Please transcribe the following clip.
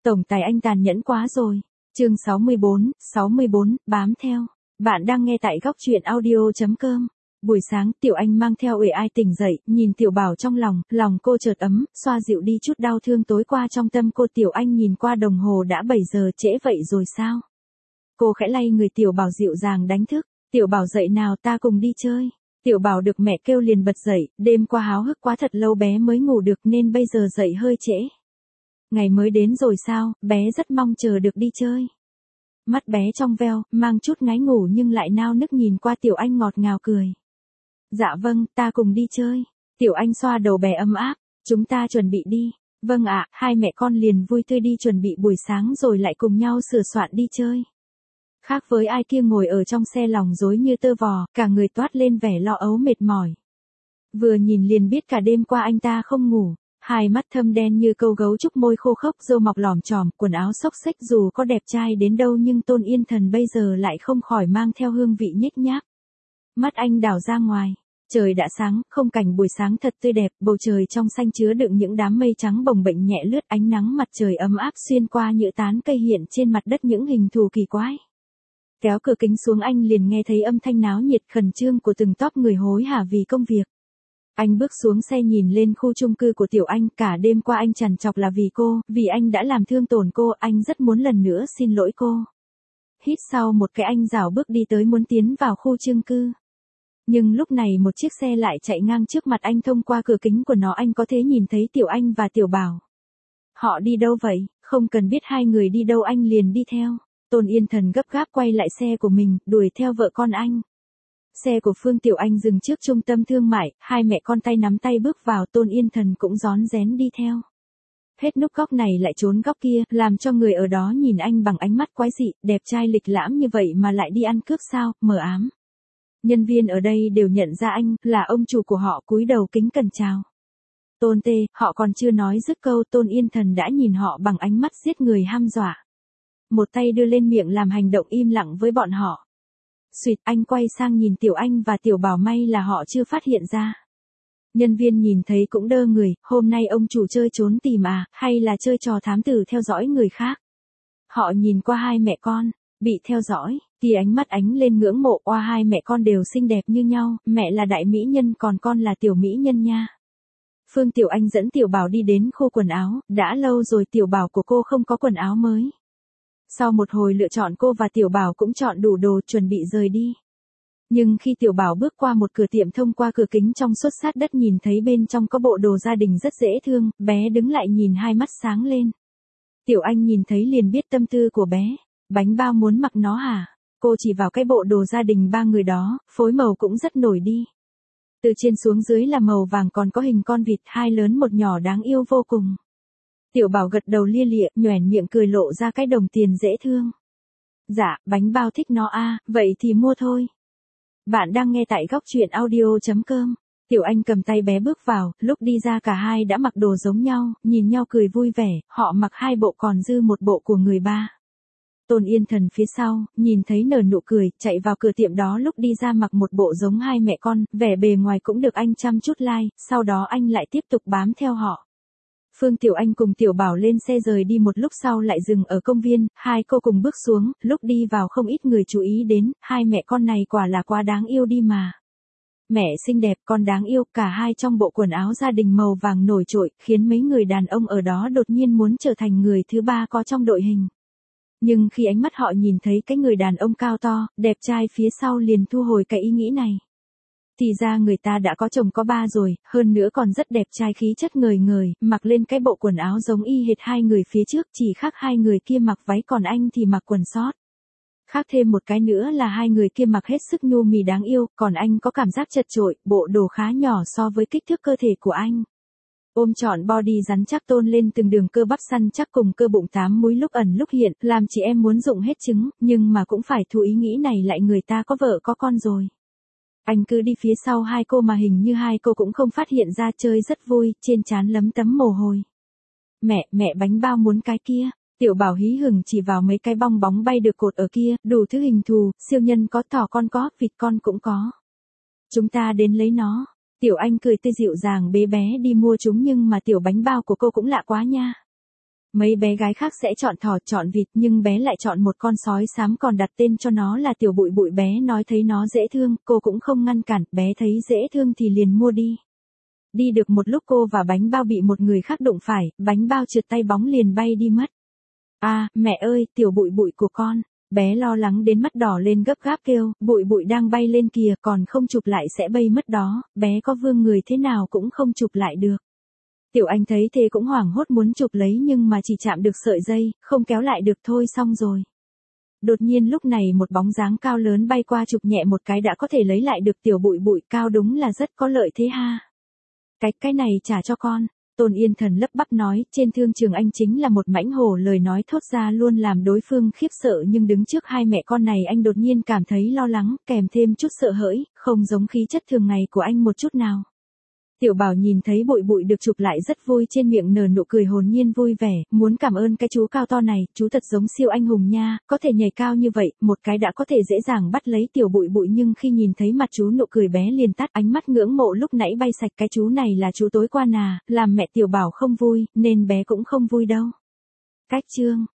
Tổng tài anh tàn nhẫn quá rồi. Chương 64, bám theo. Bạn đang nghe tại góc truyện audio.com. Buổi sáng, Tiểu Anh mang theo uể ai tỉnh dậy, nhìn Tiểu Bảo trong lòng cô chợt ấm, xoa dịu đi chút đau thương tối qua trong tâm cô. Tiểu Anh nhìn qua đồng hồ đã 7 giờ, trễ vậy rồi sao? Cô khẽ lay người Tiểu Bảo dịu dàng đánh thức. Tiểu Bảo dậy nào, ta cùng đi chơi. Tiểu Bảo được mẹ kêu liền bật dậy, đêm qua háo hức quá thật lâu bé mới ngủ được nên bây giờ dậy hơi trễ. Ngày mới đến rồi sao, bé rất mong chờ được đi chơi. Mắt bé trong veo, mang chút ngái ngủ nhưng lại nao nức nhìn qua Tiểu Anh ngọt ngào cười. Dạ vâng, ta cùng đi chơi. Tiểu Anh xoa đầu bé ấm áp, chúng ta chuẩn bị đi. Vâng ạ, hai mẹ con liền vui tươi đi chuẩn bị buổi sáng rồi lại cùng nhau sửa soạn đi chơi. Khác với ai kia ngồi ở trong xe lòng rối như tơ vò, cả người toát lên vẻ lo âu mệt mỏi. Vừa nhìn liền biết cả đêm qua anh ta không ngủ. Hai mắt thâm đen như câu gấu trúc, môi khô khốc, râu mọc lòm chòm, quần áo xốc xếch, dù có đẹp trai đến đâu nhưng Tôn Yên Thần bây giờ lại không khỏi mang theo hương vị nhếch nhác. Mắt anh đảo ra ngoài, trời đã sáng, không cảnh buổi sáng thật tươi đẹp, bầu trời trong xanh chứa đựng những đám mây trắng bồng bềnh nhẹ lướt, ánh nắng mặt trời ấm áp xuyên qua những tán cây hiện trên mặt đất những hình thù kỳ quái. Kéo cửa kính xuống anh liền nghe thấy âm thanh náo nhiệt khẩn trương của từng tốp người hối hả vì công việc. Anh bước xuống xe nhìn lên khu chung cư của Tiểu Anh, cả đêm qua anh trằn trọc là vì cô, vì anh đã làm thương tổn cô, anh rất muốn lần nữa xin lỗi cô. Hít sau một cái anh rảo bước đi tới muốn tiến vào khu chung cư. Nhưng lúc này một chiếc xe lại chạy ngang trước mặt anh, thông qua cửa kính của nó anh có thể nhìn thấy Tiểu Anh và Tiểu Bảo. Họ đi đâu vậy? Không cần biết hai người đi đâu anh liền đi theo. Tôn Yên Thần gấp gáp quay lại xe của mình, đuổi theo vợ con anh. Xe của Phương Tiểu Anh dừng trước trung tâm thương mại, hai mẹ con tay nắm tay bước vào, Tôn Yên Thần cũng rón rén đi theo. Hết núp góc này lại trốn góc kia, làm cho người ở đó nhìn anh bằng ánh mắt quái dị, đẹp trai lịch lãm như vậy mà lại đi ăn cướp sao, mờ ám. Nhân viên ở đây đều nhận ra anh, là ông chủ của họ, cúi đầu kính cẩn chào. Tôn tê, họ còn chưa nói dứt câu, Tôn Yên Thần đã nhìn họ bằng ánh mắt giết người hăm dọa. Một tay đưa lên miệng làm hành động im lặng với bọn họ. Xuyệt, anh quay sang nhìn Tiểu Anh và Tiểu Bảo, may là họ chưa phát hiện ra. Nhân viên nhìn thấy cũng đơ người, hôm nay ông chủ chơi trốn tìm à, hay là chơi trò thám tử theo dõi người khác. Họ nhìn qua hai mẹ con, bị theo dõi, thì ánh mắt ánh lên ngưỡng mộ, oa hai mẹ con đều xinh đẹp như nhau, mẹ là đại mỹ nhân còn con là tiểu mỹ nhân nha. Phương Tiểu Anh dẫn Tiểu Bảo đi đến khu quần áo, đã lâu rồi Tiểu Bảo của cô không có quần áo mới. Sau một hồi lựa chọn cô và Tiểu Bảo cũng chọn đủ đồ chuẩn bị rời đi. Nhưng khi Tiểu Bảo bước qua một cửa tiệm, thông qua cửa kính trong suốt sát đất nhìn thấy bên trong có bộ đồ gia đình rất dễ thương, bé đứng lại nhìn hai mắt sáng lên. Tiểu Anh nhìn thấy liền biết tâm tư của bé, bánh bao muốn mặc nó hả? Cô chỉ vào cái bộ đồ gia đình ba người đó, phối màu cũng rất nổi đi. Từ trên xuống dưới là màu vàng còn có hình con vịt, hai lớn một nhỏ đáng yêu vô cùng. Tiểu Bảo gật đầu lia lịa, nhoẻn miệng cười lộ ra cái đồng tiền dễ thương. Dạ, bánh bao thích nó à, vậy thì mua thôi. Bạn đang nghe tại góc truyện audio.com. Tiểu Anh cầm tay bé bước vào, lúc đi ra cả hai đã mặc đồ giống nhau, nhìn nhau cười vui vẻ, họ mặc hai bộ còn dư một bộ của người ba. Tôn Yên Thần phía sau, nhìn thấy nở nụ cười, chạy vào cửa tiệm đó, lúc đi ra mặc một bộ giống hai mẹ con, vẻ bề ngoài cũng được anh chăm chút like, sau đó anh lại tiếp tục bám theo họ. Phương Tiểu Anh cùng Tiểu Bảo lên xe rời đi, một lúc sau lại dừng ở công viên, hai cô cùng bước xuống, lúc đi vào không ít người chú ý đến, hai mẹ con này quả là quá đáng yêu đi mà. Mẹ xinh đẹp, con đáng yêu, cả hai trong bộ quần áo gia đình màu vàng nổi trội, khiến mấy người đàn ông ở đó đột nhiên muốn trở thành người thứ ba có trong đội hình. Nhưng khi ánh mắt họ nhìn thấy cái người đàn ông cao to, đẹp trai phía sau liền thu hồi cái ý nghĩ này. Thì ra người ta đã có chồng có ba rồi, hơn nữa còn rất đẹp trai, khí chất ngời ngời, mặc lên cái bộ quần áo giống y hệt hai người phía trước, chỉ khác hai người kia mặc váy còn anh thì mặc quần sót. Khác thêm một cái nữa là hai người kia mặc hết sức nhu mì đáng yêu, còn anh có cảm giác chật chội, bộ đồ khá nhỏ so với kích thước cơ thể của anh. Ôm trọn body rắn chắc tôn lên từng đường cơ bắp săn chắc cùng cơ bụng 8 múi lúc ẩn lúc hiện, làm chị em muốn rụng hết trứng, nhưng mà cũng phải thu ý nghĩ này lại, người ta có vợ có con rồi. Anh cứ đi phía sau hai cô mà hình như hai cô cũng không phát hiện ra, chơi rất vui, trên trán lấm tấm mồ hôi. Mẹ bánh bao muốn cái kia. Tiểu Bảo hí hửng chỉ vào mấy cái bong bóng bay được cột ở kia, đủ thứ hình thù, siêu nhân có, thỏ con có, vịt con cũng có. Chúng ta đến lấy nó. Tiểu Anh cười tươi dịu dàng bế bé đi mua chúng, nhưng mà tiểu bánh bao của cô cũng lạ quá nha. Mấy bé gái khác sẽ chọn thỏ, chọn vịt, nhưng bé lại chọn một con sói xám còn đặt tên cho nó là Tiểu Bụi Bụi. Bé nói thấy nó dễ thương, cô cũng không ngăn cản, bé thấy dễ thương thì liền mua đi. Đi được một lúc cô và bánh bao bị một người khác đụng phải, bánh bao trượt tay bóng liền bay đi mất. À, mẹ ơi, Tiểu Bụi Bụi của con. Bé lo lắng đến mắt đỏ lên gấp gáp kêu, Bụi Bụi đang bay lên kìa, còn không chụp lại sẽ bay mất đó, bé có vương người thế nào cũng không chụp lại được. Tiểu Anh thấy thế cũng hoảng hốt muốn chụp lấy nhưng mà chỉ chạm được sợi dây, không kéo lại được thôi xong rồi. Đột nhiên lúc này một bóng dáng cao lớn bay qua chụp nhẹ một cái đã có thể lấy lại được Tiểu Bụi Bụi, cao đúng là rất có lợi thế ha. Cái này trả cho con. Tôn Yên Thần lắp bắp nói, trên thương trường anh chính là một mãnh hổ, lời nói thốt ra luôn làm đối phương khiếp sợ, nhưng đứng trước hai mẹ con này anh đột nhiên cảm thấy lo lắng, kèm thêm chút sợ hãi, không giống khí chất thường ngày của anh một chút nào. Tiểu Bảo nhìn thấy Bụi Bụi được chụp lại rất vui, trên miệng nở nụ cười hồn nhiên vui vẻ, muốn cảm ơn cái chú cao to này, chú thật giống siêu anh hùng nha, có thể nhảy cao như vậy, một cái đã có thể dễ dàng bắt lấy Tiểu Bụi Bụi, nhưng khi nhìn thấy mặt chú nụ cười bé liền tắt, ánh mắt ngưỡng mộ lúc nãy bay sạch. Cái chú này là chú tối qua làm mẹ Tiểu Bảo không vui, nên bé cũng không vui đâu. Cách chương